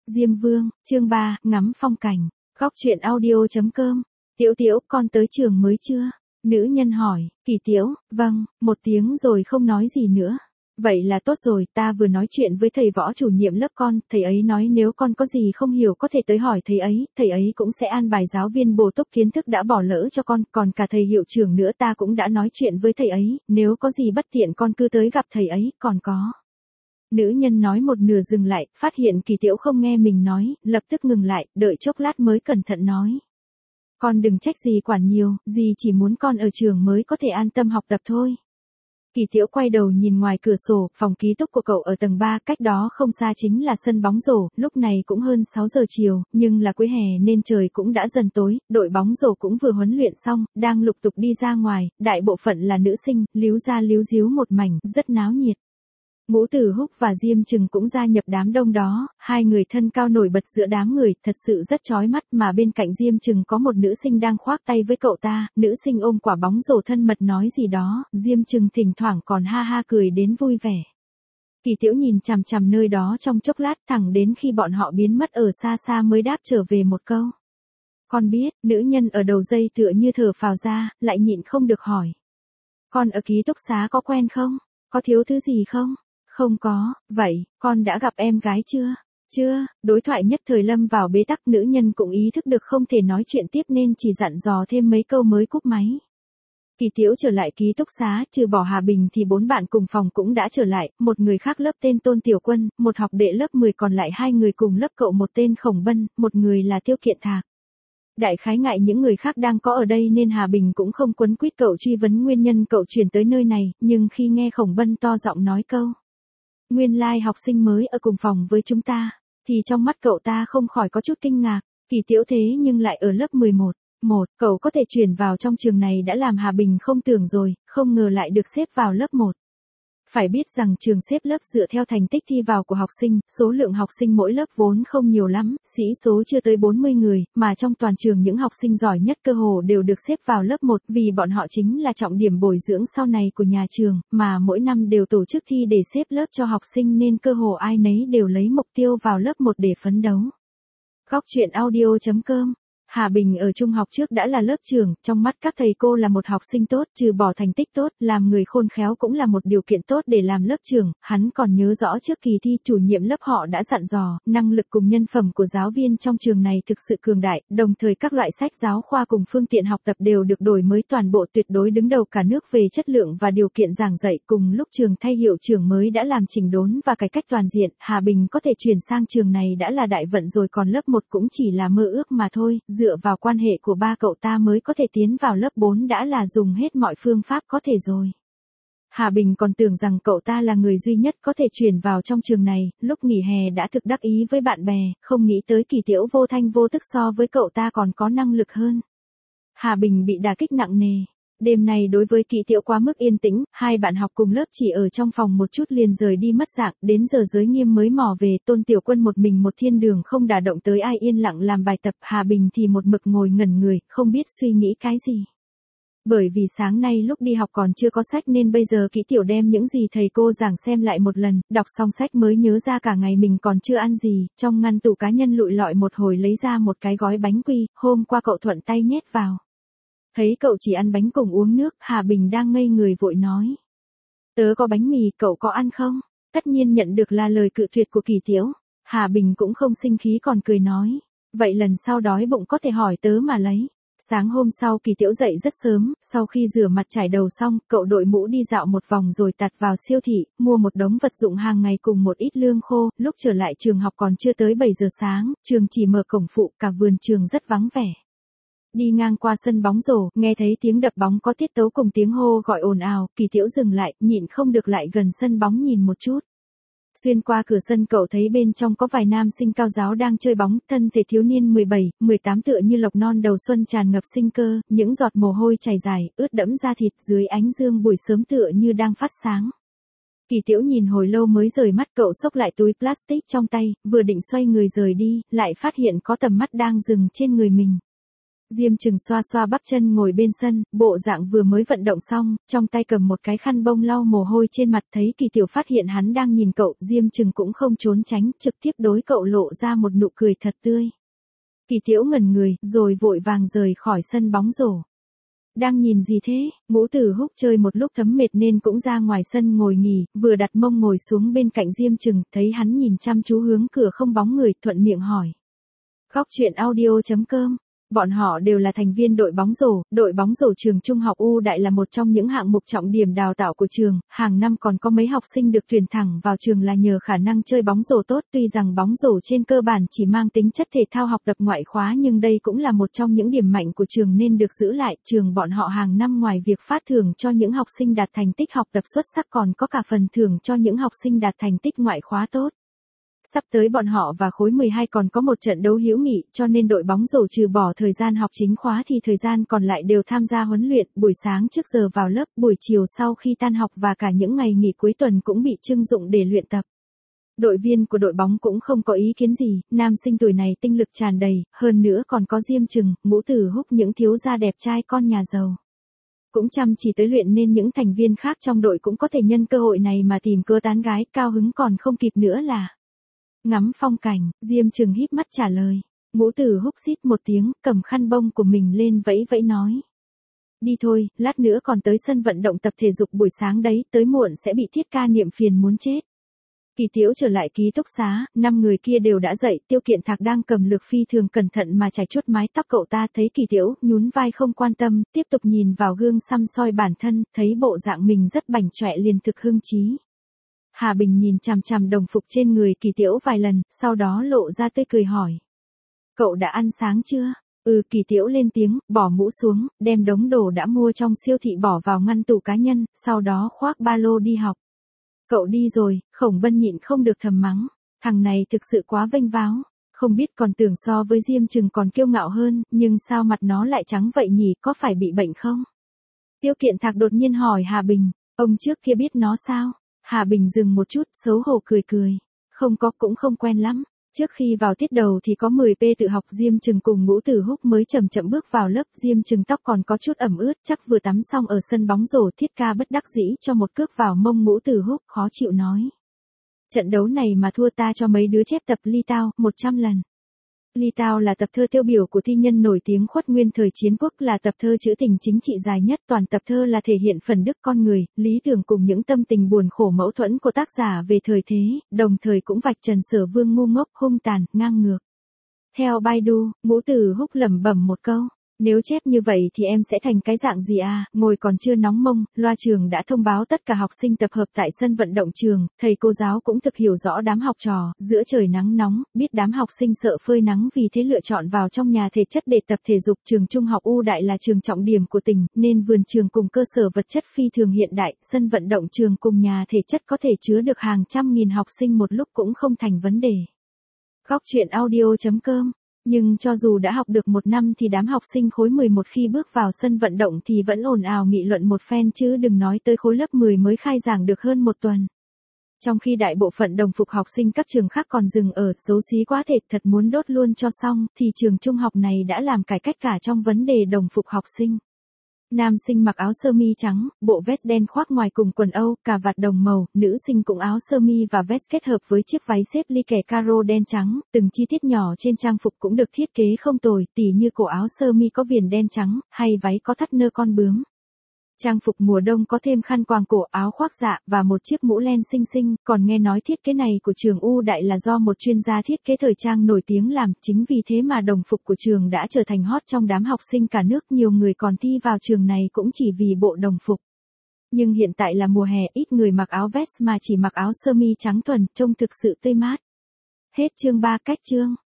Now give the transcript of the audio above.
Diêm Vương, chương 3, ngắm phong cảnh. Góc truyện audio.com. Tiểu Tiểu, con tới trường mới chưa? Nữ nhân hỏi. Kỳ Tiểu, vâng, một tiếng rồi không nói gì nữa. Vậy là tốt rồi, ta vừa nói chuyện với thầy võ chủ nhiệm lớp con, thầy ấy nói nếu con có gì không hiểu có thể tới hỏi thầy ấy cũng sẽ an bài giáo viên bổ túc kiến thức đã bỏ lỡ cho con, còn cả thầy hiệu trưởng nữa ta cũng đã nói chuyện với thầy ấy, nếu có gì bất tiện con cứ tới gặp thầy ấy, còn có. Nữ nhân nói một nửa dừng lại, phát hiện Kỳ Tiểu không nghe mình nói, lập tức ngừng lại, đợi chốc lát mới cẩn thận nói. Con đừng trách dì quản nhiều, dì chỉ muốn con ở trường mới có thể an tâm học tập thôi. Kỳ Tiểu quay đầu nhìn ngoài cửa sổ, phòng ký túc của cậu ở tầng 3, cách đó không xa chính là sân bóng rổ, lúc này cũng hơn 6 giờ chiều, nhưng là cuối hè nên trời cũng đã dần tối, đội bóng rổ cũng vừa huấn luyện xong, đang lục tục đi ra ngoài, đại bộ phận là nữ sinh, líu ra líu díu một mảnh, rất náo nhiệt. Ngũ Tử Húc và Diêm Trừng cũng gia nhập đám đông đó, hai người thân cao nổi bật giữa đám người, thật sự rất chói mắt, mà bên cạnh Diêm Trừng có một nữ sinh đang khoác tay với cậu ta, nữ sinh ôm quả bóng rổ thân mật nói gì đó, Diêm Trừng thỉnh thoảng còn ha ha cười đến vui vẻ. Kỳ Tiểu nhìn chằm chằm nơi đó trong chốc lát, thẳng đến khi bọn họ biến mất ở xa xa mới đáp trở về một câu. Con biết, nữ nhân ở đầu dây tựa như thở phào ra, lại nhịn không được hỏi. Con ở ký túc xá có quen không? Có thiếu thứ gì không? Không có, vậy, con đã gặp em gái chưa? Chưa, đối thoại nhất thời lâm vào bế tắc, nữ nhân cũng ý thức được không thể nói chuyện tiếp nên chỉ dặn dò thêm mấy câu mới cúp máy. Kỳ Tiểu trở lại ký túc xá, trừ bỏ Hà Bình thì 4 bạn cùng phòng cũng đã trở lại, một người khác lớp tên Tôn Tiểu Quân, một học đệ lớp 10 còn lại 2 người cùng lớp cậu một tên Khổng Bân, một người là Tiêu Kiện Thạc. Đại khái ngại những người khác đang có ở đây nên Hà Bình cũng không quấn quýt cậu truy vấn nguyên nhân cậu chuyển tới nơi này, nhưng khi nghe Khổng Bân to giọng nói câu nguyên lai học sinh mới ở cùng phòng với chúng ta, thì trong mắt cậu ta không khỏi có chút kinh ngạc. Kỳ Tiểu thế nhưng lại ở lớp 11. Cậu có thể chuyển vào trong trường này đã làm Hà Bình không tưởng rồi, không ngờ lại được xếp vào lớp 1. Phải biết rằng trường xếp lớp dựa theo thành tích thi vào của học sinh, số lượng học sinh mỗi lớp vốn không nhiều lắm, sĩ số chưa tới 40 người, mà trong toàn trường những học sinh giỏi nhất cơ hồ đều được xếp vào lớp 1 vì bọn họ chính là trọng điểm bồi dưỡng sau này của nhà trường, mà mỗi năm đều tổ chức thi để xếp lớp cho học sinh nên cơ hồ ai nấy đều lấy mục tiêu vào lớp 1 để phấn đấu. Góc truyện audio.com. Hà Bình ở trung học trước đã là lớp trưởng, trong mắt các thầy cô là một học sinh tốt, trừ bỏ thành tích tốt, làm người khôn khéo cũng là một điều kiện tốt để làm lớp trưởng, hắn còn nhớ rõ trước kỳ thi chủ nhiệm lớp họ đã dặn dò, năng lực cùng nhân phẩm của giáo viên trong trường này thực sự cường đại, đồng thời các loại sách giáo khoa cùng phương tiện học tập đều được đổi mới toàn bộ tuyệt đối đứng đầu cả nước về chất lượng và điều kiện giảng dạy, cùng lúc trường thay hiệu trưởng mới đã làm chỉnh đốn và cải cách toàn diện, Hà Bình có thể chuyển sang trường này đã là đại vận rồi còn lớp 1 cũng chỉ là mơ ước mà thôi. Dựa vào quan hệ của ba cậu ta mới có thể tiến vào lớp 4 đã là dùng hết mọi phương pháp có thể rồi. Hà Bình còn tưởng rằng cậu ta là người duy nhất có thể chuyển vào trong trường này, lúc nghỉ hè đã thực đắc ý với bạn bè, không nghĩ tới Kỳ Tiểu vô thanh vô tức so với cậu ta còn có năng lực hơn. Hà Bình bị đả kích nặng nề. Đêm này đối với Kỳ Tiểu quá mức yên tĩnh, hai bạn học cùng lớp chỉ ở trong phòng một chút liền rời đi mất dạng, đến giờ giới nghiêm mới mò về, Tôn Tiểu Quân một mình một thiên đường không đả động tới ai yên lặng làm bài tập, Hà Bình thì một mực ngồi ngẩn người, không biết suy nghĩ cái gì. Bởi vì sáng nay lúc đi học còn chưa có sách nên bây giờ Kỳ Tiểu đem những gì thầy cô giảng xem lại một lần, đọc xong sách mới nhớ ra cả ngày mình còn chưa ăn gì, trong ngăn tủ cá nhân lụi lọi một hồi lấy ra một cái gói bánh quy, hôm qua cậu thuận tay nhét vào. Thấy cậu chỉ ăn bánh cùng uống nước, Hà Bình đang ngây người vội nói. Tớ có bánh mì, cậu có ăn không? Tất nhiên nhận được là lời cự tuyệt của Kỳ Tiểu. Hà Bình cũng không sinh khí còn cười nói. Vậy lần sau đói bụng có thể hỏi tớ mà lấy. Sáng hôm sau Kỳ Tiểu dậy rất sớm, sau khi rửa mặt chải đầu xong, cậu đội mũ đi dạo một vòng rồi tạt vào siêu thị, mua một đống vật dụng hàng ngày cùng một ít lương khô, lúc trở lại trường học còn chưa tới 7 giờ sáng, trường chỉ mở cổng phụ, cả vườn trường rất vắng vẻ. Đi ngang qua sân bóng rổ, nghe thấy tiếng đập bóng có tiết tấu cùng tiếng hô gọi ồn ào, Kỳ Tiểu dừng lại, nhịn không được lại gần sân bóng nhìn một chút. Xuyên qua cửa sân cậu thấy bên trong có vài nam sinh cao giáo đang chơi bóng, thân thể thiếu niên 17, 18 tựa như lộc non đầu xuân tràn ngập sinh cơ, những giọt mồ hôi chảy dài, ướt đẫm da thịt dưới ánh dương buổi sớm tựa như đang phát sáng. Kỳ Tiểu nhìn hồi lâu mới rời mắt, cậu xốc lại túi plastic trong tay, vừa định xoay người rời đi, lại phát hiện có tầm mắt đang dừng trên người mình. Diêm Trừng xoa xoa bắp chân ngồi bên sân, bộ dạng vừa mới vận động xong, trong tay cầm một cái khăn bông lau mồ hôi trên mặt, thấy Kỳ Tiểu phát hiện hắn đang nhìn cậu, Diêm Trừng cũng không trốn tránh, trực tiếp đối cậu lộ ra một nụ cười thật tươi. Kỳ Tiểu ngẩn người, rồi vội vàng rời khỏi sân bóng rổ. Đang nhìn gì thế? Ngũ Tử Húc chơi một lúc thấm mệt nên cũng ra ngoài sân ngồi nghỉ, vừa đặt mông ngồi xuống bên cạnh Diêm Trừng, thấy hắn nhìn chăm chú hướng cửa không bóng người, thuận miệng hỏi. Góc chuyện audio.com. Bọn họ đều là thành viên đội bóng rổ trường trung học U Đại là một trong những hạng mục trọng điểm đào tạo của trường, hàng năm còn có mấy học sinh được tuyển thẳng vào trường là nhờ khả năng chơi bóng rổ tốt, tuy rằng bóng rổ trên cơ bản chỉ mang tính chất thể thao học tập ngoại khóa nhưng đây cũng là một trong những điểm mạnh của trường nên được giữ lại, trường bọn họ hàng năm ngoài việc phát thưởng cho những học sinh đạt thành tích học tập xuất sắc còn có cả phần thưởng cho những học sinh đạt thành tích ngoại khóa tốt. Sắp tới bọn họ và khối 12 còn có một trận đấu hữu nghị, cho nên đội bóng rổ trừ bỏ thời gian học chính khóa thì thời gian còn lại đều tham gia huấn luyện, buổi sáng trước giờ vào lớp, buổi chiều sau khi tan học và cả những ngày nghỉ cuối tuần cũng bị trưng dụng để luyện tập. Đội viên của đội bóng cũng không có ý kiến gì, nam sinh tuổi này tinh lực tràn đầy, hơn nữa còn có Diêm Trừng, Ngũ Tử Húc những thiếu gia đẹp trai con nhà giàu. Cũng chăm chỉ tới luyện nên những thành viên khác trong đội cũng có thể nhân cơ hội này mà tìm cớ tán gái, cao hứng còn không kịp nữa là ngắm phong cảnh. Diêm Trừng híp mắt trả lời. Ngũ Tử Húc xít một tiếng, cầm khăn bông của mình lên vẫy vẫy nói. Đi thôi, lát nữa còn tới sân vận động tập thể dục buổi sáng đấy, tới muộn sẽ bị Thiết ca niệm phiền muốn chết. Kỳ Tiễu trở lại ký túc xá, 5 người kia đều đã dậy, Tiêu Kiện Thạc đang cầm lược phi thường cẩn thận mà chải chuốt mái tóc cậu ta thấy Kỳ Tiễu, nhún vai không quan tâm, tiếp tục nhìn vào gương săm soi bản thân, thấy bộ dạng mình rất bảnh chọe liền thực hưng chí. Hà Bình nhìn chằm chằm đồng phục trên người Kỳ Tiễu vài lần, sau đó lộ ra tươi cười hỏi. Cậu đã ăn sáng chưa? Kỳ Tiễu lên tiếng, bỏ mũ xuống, đem đống đồ đã mua trong siêu thị bỏ vào ngăn tủ cá nhân, sau đó khoác ba lô đi học. Cậu đi rồi, Khổng Bân nhịn không được thầm mắng, thằng này thực sự quá vênh váo, không biết còn tưởng so với Diêm Trừng còn kiêu ngạo hơn, nhưng sao mặt nó lại trắng vậy nhỉ, có phải bị bệnh không? Tiêu Kiện Thạc đột nhiên hỏi Hà Bình, ông trước kia biết nó sao? Hà Bình dừng một chút, xấu hổ cười cười. Không có, cũng không quen lắm. Trước khi vào tiết đầu thì có 10p tự học. Diêm Trừng cùng Ngũ Tử Húc mới chậm chậm bước vào lớp. Diêm Trừng tóc còn có chút ẩm ướt, chắc vừa tắm xong ở sân bóng rổ. Thiết ca bất đắc dĩ cho một cước vào mông Ngũ Tử Húc, khó chịu nói. Trận đấu này mà thua ta cho mấy đứa chép tập Ly Tao 100 lần. Ly Tao là tập thơ tiêu biểu của thi nhân nổi tiếng Khuất Nguyên thời chiến quốc, là tập thơ trữ tình chính trị dài nhất. Toàn tập thơ là thể hiện phần đức con người, lý tưởng cùng những tâm tình buồn khổ mâu thuẫn của tác giả về thời thế, đồng thời cũng vạch trần Sở Vương ngu ngốc, hung tàn, ngang ngược. Theo Baidu, Ngũ Tử Húc lẩm bẩm một câu. Nếu chép như vậy thì em sẽ thành cái dạng gì à? Ngồi còn chưa nóng mông, loa trường đã thông báo tất cả học sinh tập hợp tại sân vận động trường, thầy cô giáo cũng thực hiểu rõ đám học trò, giữa trời nắng nóng, biết đám học sinh sợ phơi nắng vì thế lựa chọn vào trong nhà thể chất để tập thể dục. Trường Trung học U Đại là trường trọng điểm của tỉnh, nên vườn trường cùng cơ sở vật chất phi thường hiện đại, sân vận động trường cùng nhà thể chất có thể chứa được hàng trăm nghìn học sinh một lúc cũng không thành vấn đề. Góc chuyện audio.com. Nhưng cho dù đã học được một năm thì đám học sinh khối 11 khi bước vào sân vận động thì vẫn ồn ào nghị luận một phen, chứ đừng nói tới khối lớp 10 mới khai giảng được hơn một tuần. Trong khi đại bộ phận đồng phục học sinh các trường khác còn dừng ở xấu xí quá thể, thật muốn đốt luôn cho xong, thì trường trung học này đã làm cải cách cả trong vấn đề đồng phục học sinh. Nam sinh mặc áo sơ mi trắng, bộ vest đen khoác ngoài cùng quần Âu, cà vạt đồng màu, nữ sinh cũng áo sơ mi và vest kết hợp với chiếc váy xếp ly kẻ caro đen trắng, từng chi tiết nhỏ trên trang phục cũng được thiết kế không tồi, tỉ như cổ áo sơ mi có viền đen trắng, hay váy có thắt nơ con bướm. Trang phục mùa đông có thêm khăn quàng cổ, áo khoác dạ, và một chiếc mũ len xinh xinh, còn nghe nói thiết kế này của trường U Đại là do một chuyên gia thiết kế thời trang nổi tiếng làm, chính vì thế mà đồng phục của trường đã trở thành hot trong đám học sinh cả nước, nhiều người còn thi vào trường này cũng chỉ vì bộ đồng phục. Nhưng hiện tại là mùa hè, ít người mặc áo vest mà chỉ mặc áo sơ mi trắng thuần, trông thực sự tươi mát. Hết chương 3 cách chương.